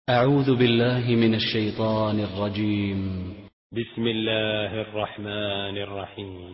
أعوذ بالله من الشيطان الرجيم. بسم الله الرحمن الرحيم.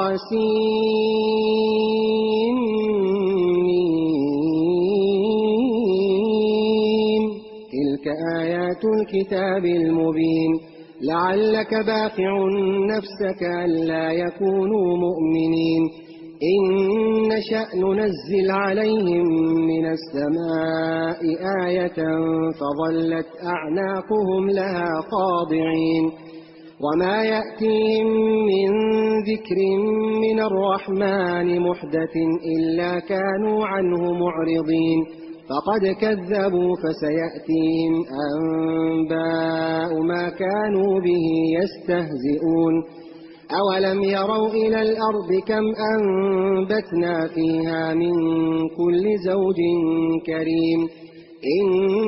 طاسين. تلك آيات الكتاب المبين. لعلك باخع نفسك ألا يكونوا مؤمنين. إن نشأ ننزل عليهم من السماء آية فظلت أعناقهم لها خاضعين. وما يأتيهم من ذكر من الرحمن محدث إلا كانوا عنه معرضين. فقد كذبوا فسيأتيهم أنباء ما كانوا به يستهزئون. أولم يروا إلى الأرض كم أنبتنا فيها من كل زوج كريم. إن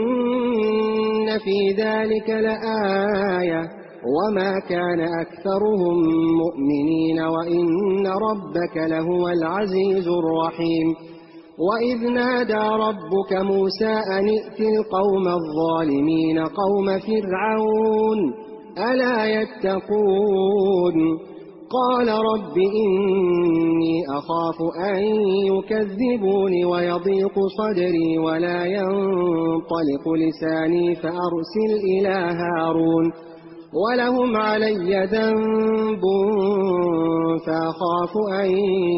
في ذلك لآية وما كان أكثرهم مؤمنين وإن ربك لهو العزيز الرحيم. وإذ نادى ربك موسى أن ائت القوم الظالمين قوم فرعون ألا يتقون. قال رب إني أخاف أن يكذبون ويضيق صدري ولا ينطلق لساني فأرسل إلى هارون ولهم علي ذنب فأخاف أن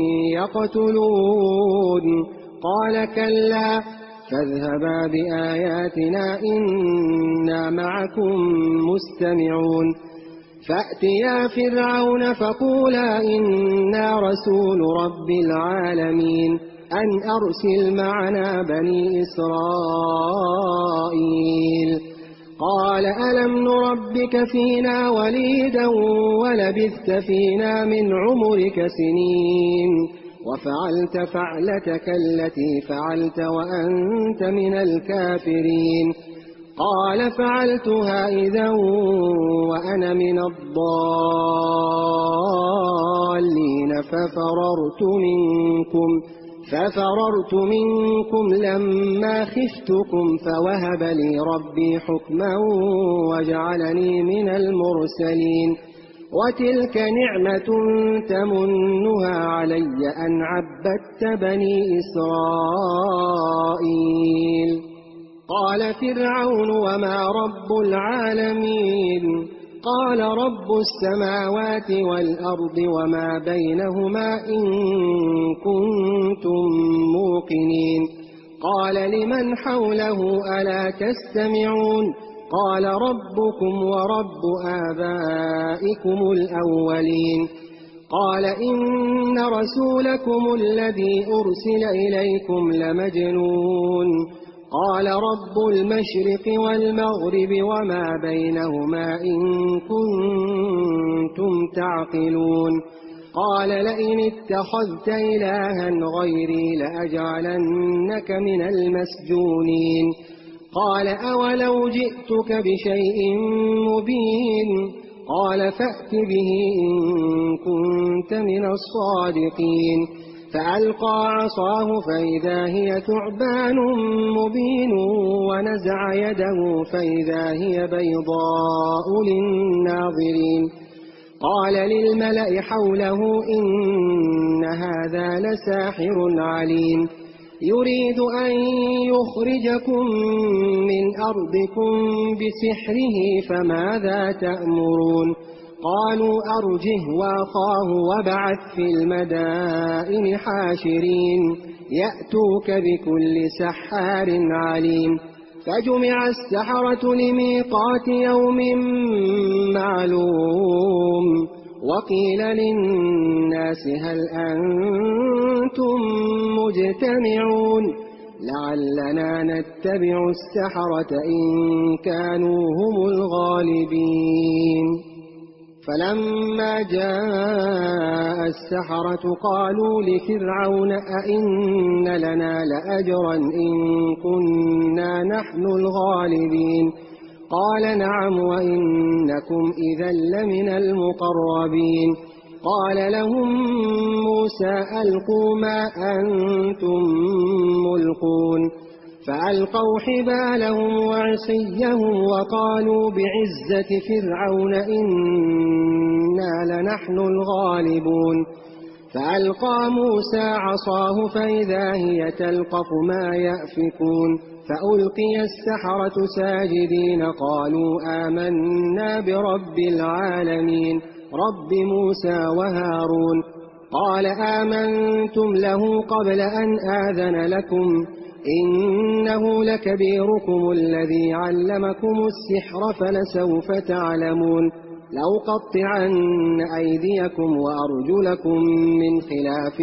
يقتلون. قال كلا فاذهبا بآياتنا إنا معكم مستمعون. فأتيا فرعون فقولا إنا رسول رب العالمين أن أرسل معنا بني إسرائيل. قال ألم نربك فينا وليدا ولبثت فينا من عمرك سنين وفعلت فعلتك التي فعلت وأنت من الكافرين. قال فعلتها إذا وأنا من الضالين ففررت منكم لما خفتكم فوهب لي ربي حكما وجعلني من المرسلين. وتلك نعمة تمنها علي أن عبدت بني إسرائيل. قال فرعون وما رب العالمين. قال رب السماوات والأرض وما بينهما إن كنتم موقنين. قال لمن حوله ألا تستمعون. قال ربكم ورب آبائكم الأولين. قال إن رسولكم الذي أرسل إليكم لمجنون. قال رب المشرق والمغرب وما بينهما إن كنتم تعقلون. قال لئن اتخذت إلها غيري لأجعلنك من المسجونين. قال أولو جئتك بشيء مبين. قال فأت به إن كنت من الصادقين. فألقى عصاه فإذا هي ثعبان مبين ونزع يده فإذا هي بيضاء للناظرين. قال للملأ حوله إن هذا لساحر عليم يريد أن يخرجكم من أرضكم بسحره فماذا تأمرون. قالوا أرجه وأخاه وابعث في المدائن حاشرين يأتوك بكل سحار عليم. فجمع السحرة لميقات يوم معلوم. وقيل للناس هل أنتم مجتمعون لعلنا نتبع السحرة إن كانوا هم الغالبين. فلما جاء السحرة قالوا لفرعون أئن لنا لأجرا إن كنا نحن الغالبين. قال نعم وإنكم إذا لمن المقربين. قال لهم موسى ألقوا ما أنتم ملقون. فألقوا حبالهم وعصيهم وقالوا بعزة فرعون إنا لنحن الغالبون. فألقى موسى عصاه فإذا هي تلقف ما يأفكون. فألقي السحرة ساجدين قالوا آمنا برب العالمين رب موسى وهارون. قال آمنتم له قبل أن آذن لكم إنه لكبيركم الذي علمكم السحر فلسوف تعلمون لأقطعن أيديكم وأرجلكم من خلاف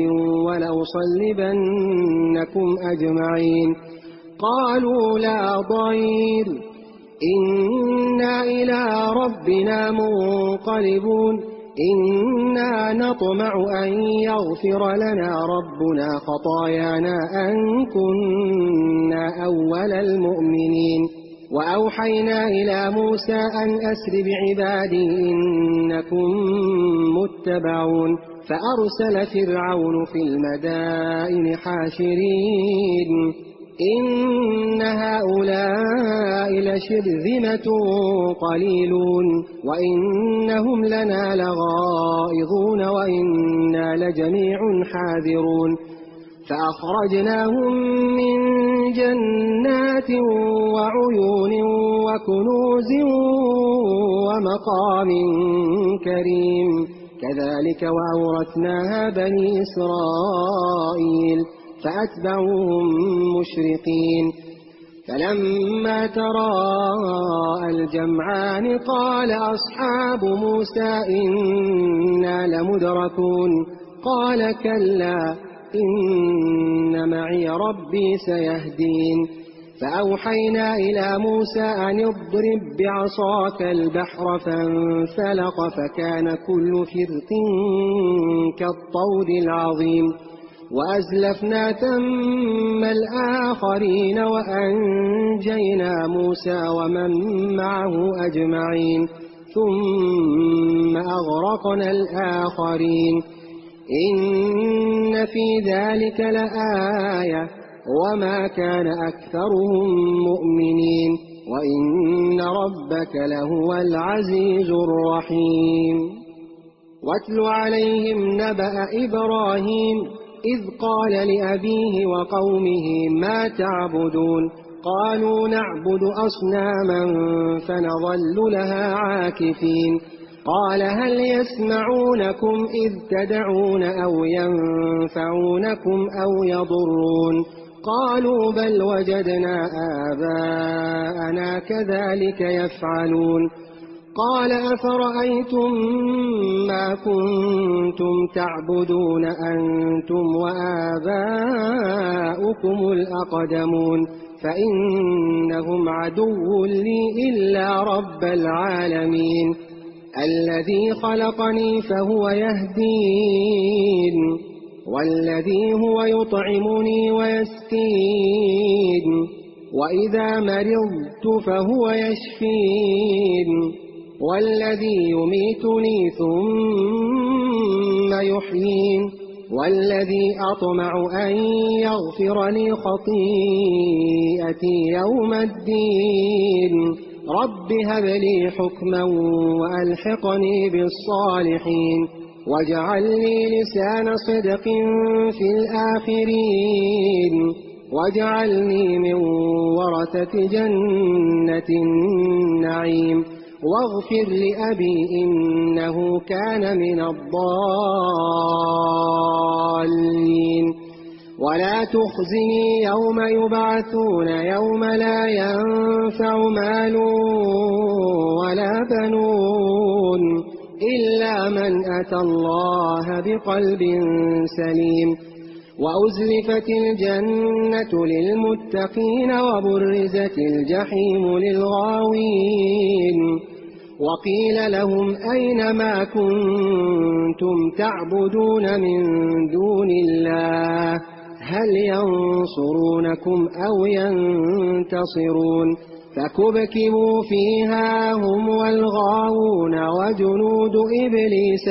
ولأصلبنكم أجمعين. قالوا لا ضير إنا إلى ربنا منقلبون إنا نطمع أن يغفر لنا ربنا خطايانا أن كنا أول المؤمنين. وأوحينا إلى موسى أن أسر بعبادي إنكم متبعون. فأرسل فرعون في المدائن حاشرين إن هؤلاء لشرذمة قليلون وإنهم لنا لغائظون وإنا لجميع حاذرون. فأخرجناهم من جنات وعيون وكنوز ومقام كريم كذلك وأورثناها بني إسرائيل فأتبعوهم مشرقين. فلما تراءى الجمعان قال أصحاب موسى إنا لمدركون قال كلا إن معي ربي سيهدين. فأوحينا إلى موسى أن اضرب بعصاك البحر فانفلق فكان كل فرق كالطود العظيم. وأزلفنا ثم الآخرين وأنجينا موسى ومن معه أجمعين ثم أغرقنا الآخرين. إن في ذلك لآية وما كان أكثرهم مؤمنين وإن ربك لهو العزيز الرحيم. واتل عليهم نبأ إبراهيم إذ قال لأبيه وقومه ما تعبدون قالوا نعبد أصناما فنظل لها عاكفين. قال هل يسمعونكم إذ تدعون أو ينفعونكم أو يضرون قالوا بل وجدنا آباءنا كذلك يفعلون. قال أفرأيتم ما كنتم تعبدون أنتم وآباؤكم الأقدمون فإنهم عدو لي إلا رب العالمين الذي خلقني فهو يهدين والذي هو يطعمني ويسقين وإذا مرضت فهو يشفين والذي يميتني ثم يحيين والذي أطمع أن يغفر لي خطيئتي يوم الدين رب هب لي حكما وألحقني بالصالحين واجعل لي لسان صدق في الآخرين واجعلني من ورثة جنة النعيم واغفر لأبي إنه كان من الضالين ولا تخزني يوم يبعثون يوم لا ينفع مال ولا بنون إلا من أتى الله بقلب سليم. وأزلفت الجنة للمتقين وبرزت الجحيم للغاوين وقيل لهم أين ما كنتم تعبدون من دون الله هل ينصرونكم أو ينتصرون فكبكبوا فيها هم والغاوون وجنود إبليس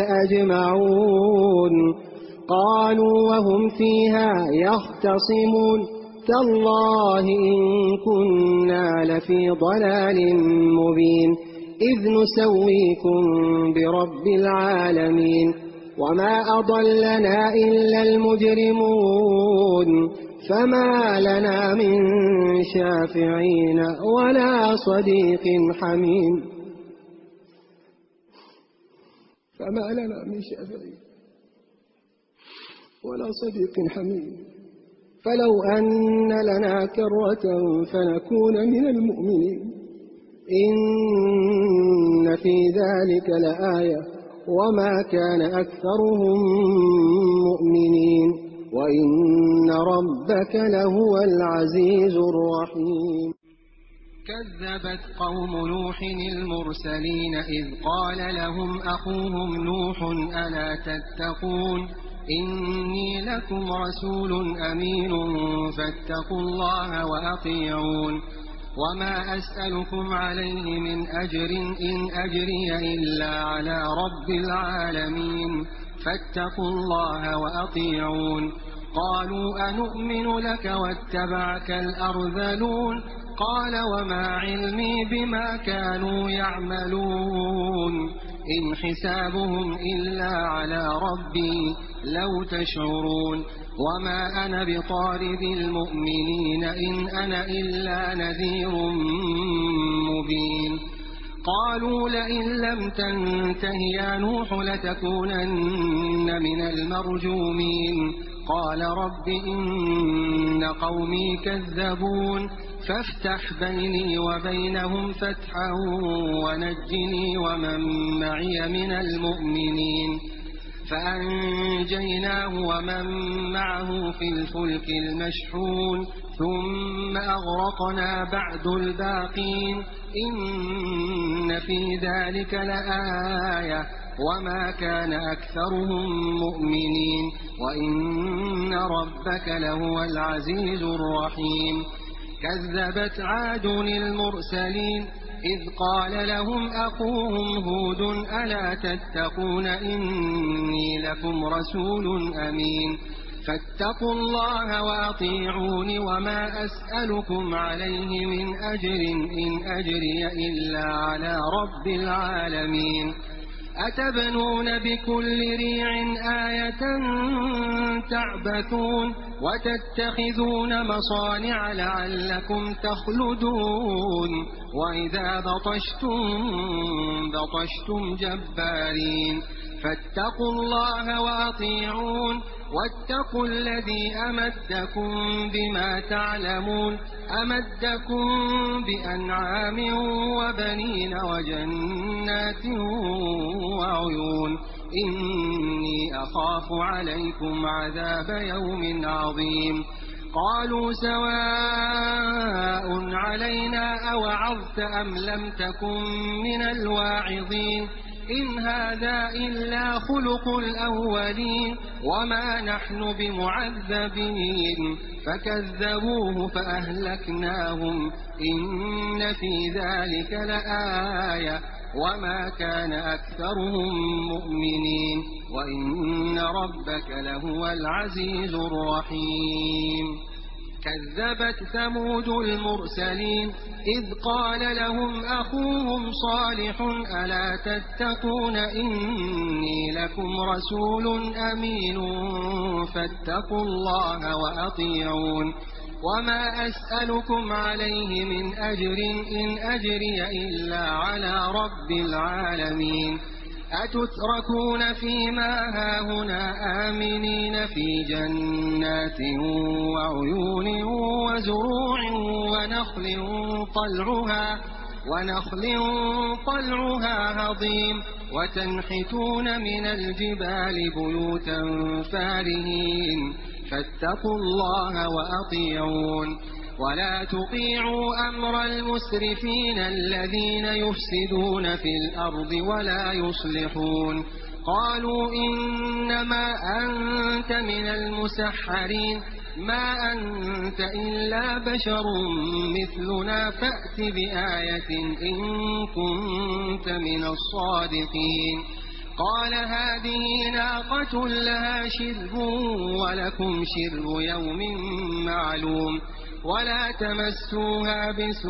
أجمعون قالوا وهم فيها يختصمون تالله إن كنا لفي ضلال مبين إذ نسويكم برب العالمين وما أضلنا إلا المجرمون فما لنا من شافعين ولا صديق حميم فما لنا من شافعين ولا صديق حميم فلو أن لنا كرة فنكون من المؤمنين إن في ذلك لآية وما كان أكثرهم مؤمنين وإن ربك لهو العزيز الرحيم كذبت قوم نوح المرسلين إذ قال لهم أخوهم نوح ألا تتقون إني لكم رسول أمين فاتقوا الله وأطيعون وما أسألكم عليه من أجر إن أجري إلا على رب العالمين فاتقوا الله وأطيعون قالوا أنؤمن لك واتبعك الأرذلون قال وما علمي بما كانوا يعملون إن حسابهم إلا على ربي لو تشعرون وما أنا بطارد المؤمنين إن أنا إلا نذير مبين قالوا لئن لم تنته يا نوح لتكونن من المرجومين قال رب إن قومي كذبون فافتح بيني وبينهم فتحا ونجني ومن معي من المؤمنين فأنجيناه ومن معه في الفلك المشحون ثم أغرقنا بعد الباقين إن في ذلك لآية وما كان أكثرهم مؤمنين وإن ربك لهو العزيز الرحيم كذبت عاد المرسلين إذ قال لهم أخوهم هود ألا تتقون إني لكم رسول أمين فاتقوا الله وأطيعون وما أسألكم عليه من أجر إن أجري إلا على رب العالمين أتبنون بكل ريع آية تعبثون وتتخذون مصانع لعلكم تخلدون وإذا بطشتم جبارين فاتقوا الله وأطيعون واتقوا الذي أمدكم بما تعلمون أمدكم بأنعام وبنين وجنات وعيون إني أخاف عليكم عذاب يوم عظيم قالوا سواء علينا أوعظت أم لم تكن من الواعظين إن هذا إلا خلق الأولين وما نحن بمعذبين فكذبوه فأهلكناهم إن في ذلك لآية وما كان أكثرهم مؤمنين وإن ربك لهو العزيز الرحيم كذبت ثمود المرسلين إذ قال لهم أخوهم صالح ألا تتقون إني لكم رسول أمين فاتقوا الله وأطيعون وما أسألكم عليه من أجر إن أجري إلا على رب العالمين أتتركون فيما هاهنا آمنين في جنات وعيون وزروع ونخل طلعها هضيم وتنحتون من الجبال بيوتا فارهين فاتقوا الله وأطيعون ولا تطيعوا أمر المسرفين الذين يفسدون في الأرض ولا يصلحون قالوا إنما أنت من المسحرين ما أنت إلا بشر مثلنا فأت بآية إن كنت من الصادقين قال هذه ناقة لها شرب ولكم شرب يوم معلوم ولا تمسوها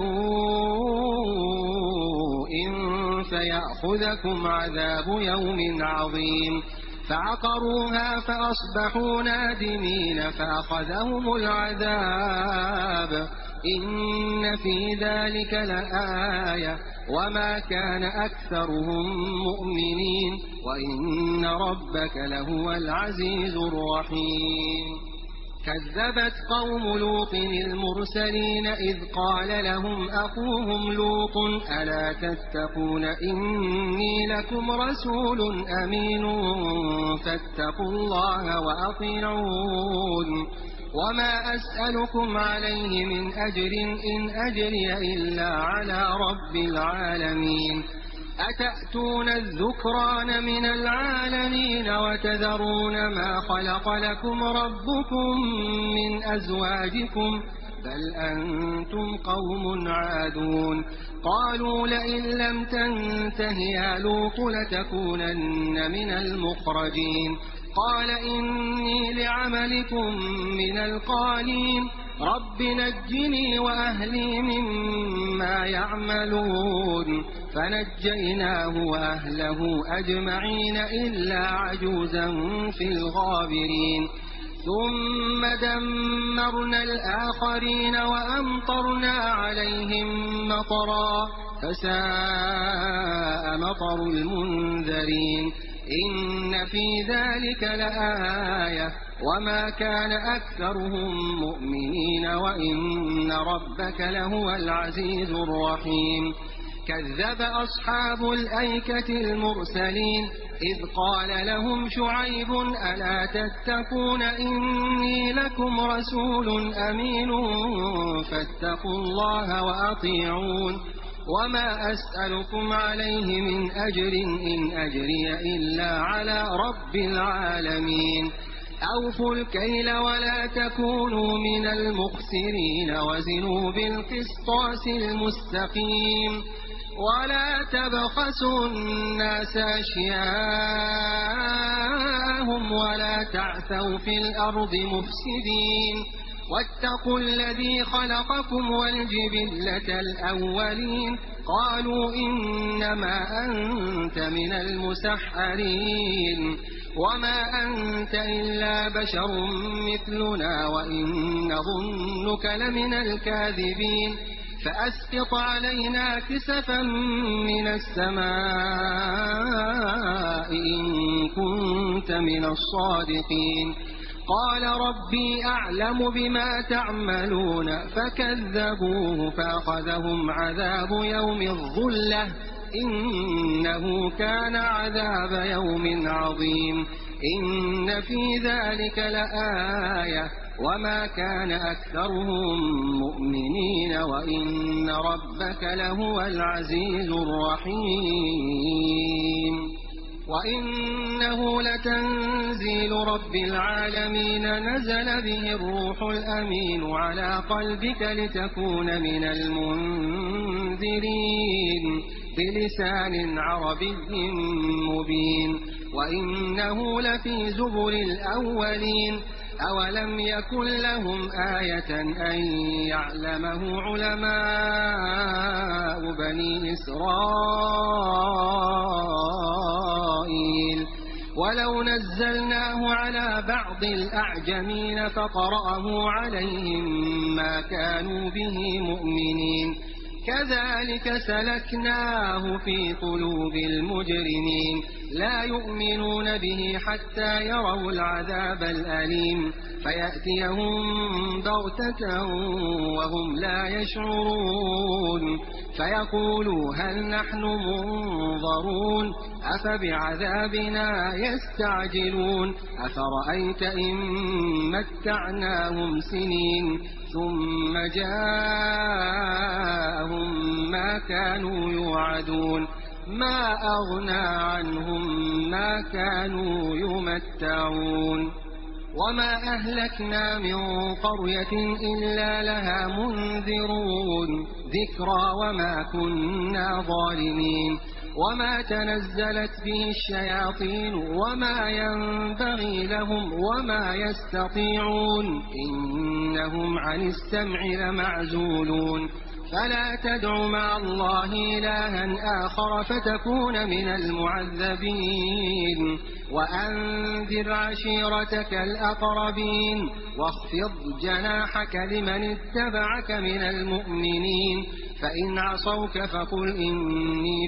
بسوء فيأخذكم عذاب يوم عظيم فعقروها فأصبحوا نادمين فأخذهم العذاب إن في ذلك لآية وما كان أكثرهم مؤمنين وإن ربك لهو العزيز الرحيم كذبت قوم لوط المرسلين إذ قال لهم أخوهم لوط ألا تتقون إني لكم رسول أمين فاتقوا الله وأطيعون وما أسألكم عليه من أجر إن أجري إلا على رب العالمين أتأتون الذكران من العالمين وتذرون ما خلق لكم ربكم من أزواجكم بل أنتم قوم عادون قالوا لئن لم تنته يا لوط لتكونن من المخرجين قال إني لعملكم من القالين رب نجني وأهلي مما يعملون فنجيناه وأهله أجمعين إلا عجوزا في الغابرين ثم دمرنا الآخرين وأمطرنا عليهم مطرا فساء مطر المنذرين إن في ذلك لآية وما كان أكثرهم مؤمنين وإن ربك لهو العزيز الرحيم كذب أصحاب الأيكة المرسلين إذ قال لهم شعيب ألا تتقون إني لكم رسول أمين فاتقوا الله وأطيعون وما أسألكم عليه من أجر إن أجري إلا على رب العالمين أوفوا الكيل ولا تكونوا من المخسرين وزنوا بالقسطاس المستقيم ولا تبخسوا الناس أشياءهم ولا تعثوا في الأرض مفسدين واتقوا الذي خلقكم والجبلة الأولين قالوا إنما أنت من المسحرين وما أنت إلا بشر مثلنا وإن نظنك لمن الكاذبين فأسقط علينا كسفا من السماء إن كنت من الصادقين قال ربي أعلم بما تعملون فكذبوه فأخذهم عذاب يوم الظلة إنه كان عذاب يوم عظيم إن في ذلك لآية وما كان أكثرهم مؤمنين وإن ربك لهو العزيز الرحيم وإنه لتنزيل رب العالمين نزل به الروح الأمين على قلبك لتكون من المنذرين بلسان عربي مبين وإنه لفي زبر الأولين أولم يكن لهم آية أن يعلمه علماء بني إسرائيل ولو نزلناه على بعض الأعجمين فقرأه عليهم ما كانوا به مؤمنين كذلك سلكناه في قلوب المجرمين لا يؤمنون به حتى يروا العذاب الأليم فيأتيهم بغتة وهم لا يشعرون فيقولوا هل نحن منظرون أفبعذابنا يستعجلون أفرأيت إن متعناهم سنين ثم جاءهم ما كانوا يوعدون ما أغنى عنهم ما كانوا يمتعون وما أهلكنا من قرية إلا لها منذرون ذكرى وما كنا ظالمين وما تنزلت به الشياطين وما ينبغي لهم وما يستطيعون إنهم عن السمع لمعزولون فلا تدع مع الله إلها آخر فتكون من المعذبين وأنذر عشيرتك الأقربين واخفض جناحك لمن اتبعك من المؤمنين فإن عصوك فقل إني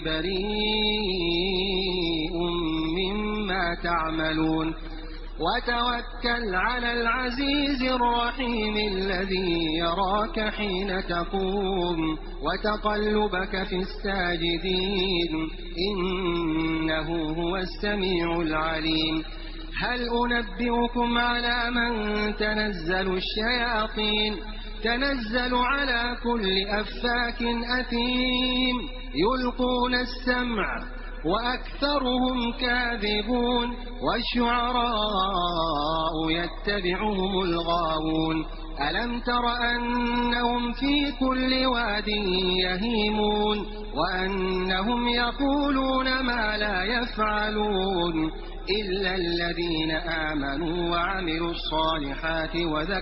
بريء مما تعملون وتوكل على العزيز الرحيم الذي يراك حين تقوم وتقلبك في الساجدين إنه هو السميع العليم هل أنبئكم على من تنزل الشياطين تنزل على كل أفاك أثيم يلقون السمع وأكثرهم كاذبون والشعراء يتبعهم الغاوون ألم تر أنهم في كل واد يهيمون وأنهم يقولون ما لا يفعلون إلا الذين آمنوا وعملوا الصالحات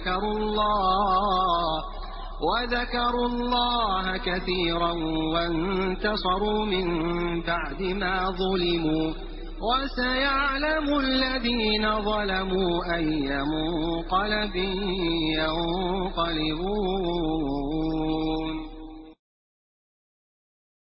وذكروا الله كثيرا وانتصروا من بعد ما ظلموا وسيعلم الذين ظلموا أي منقلب ينقلبون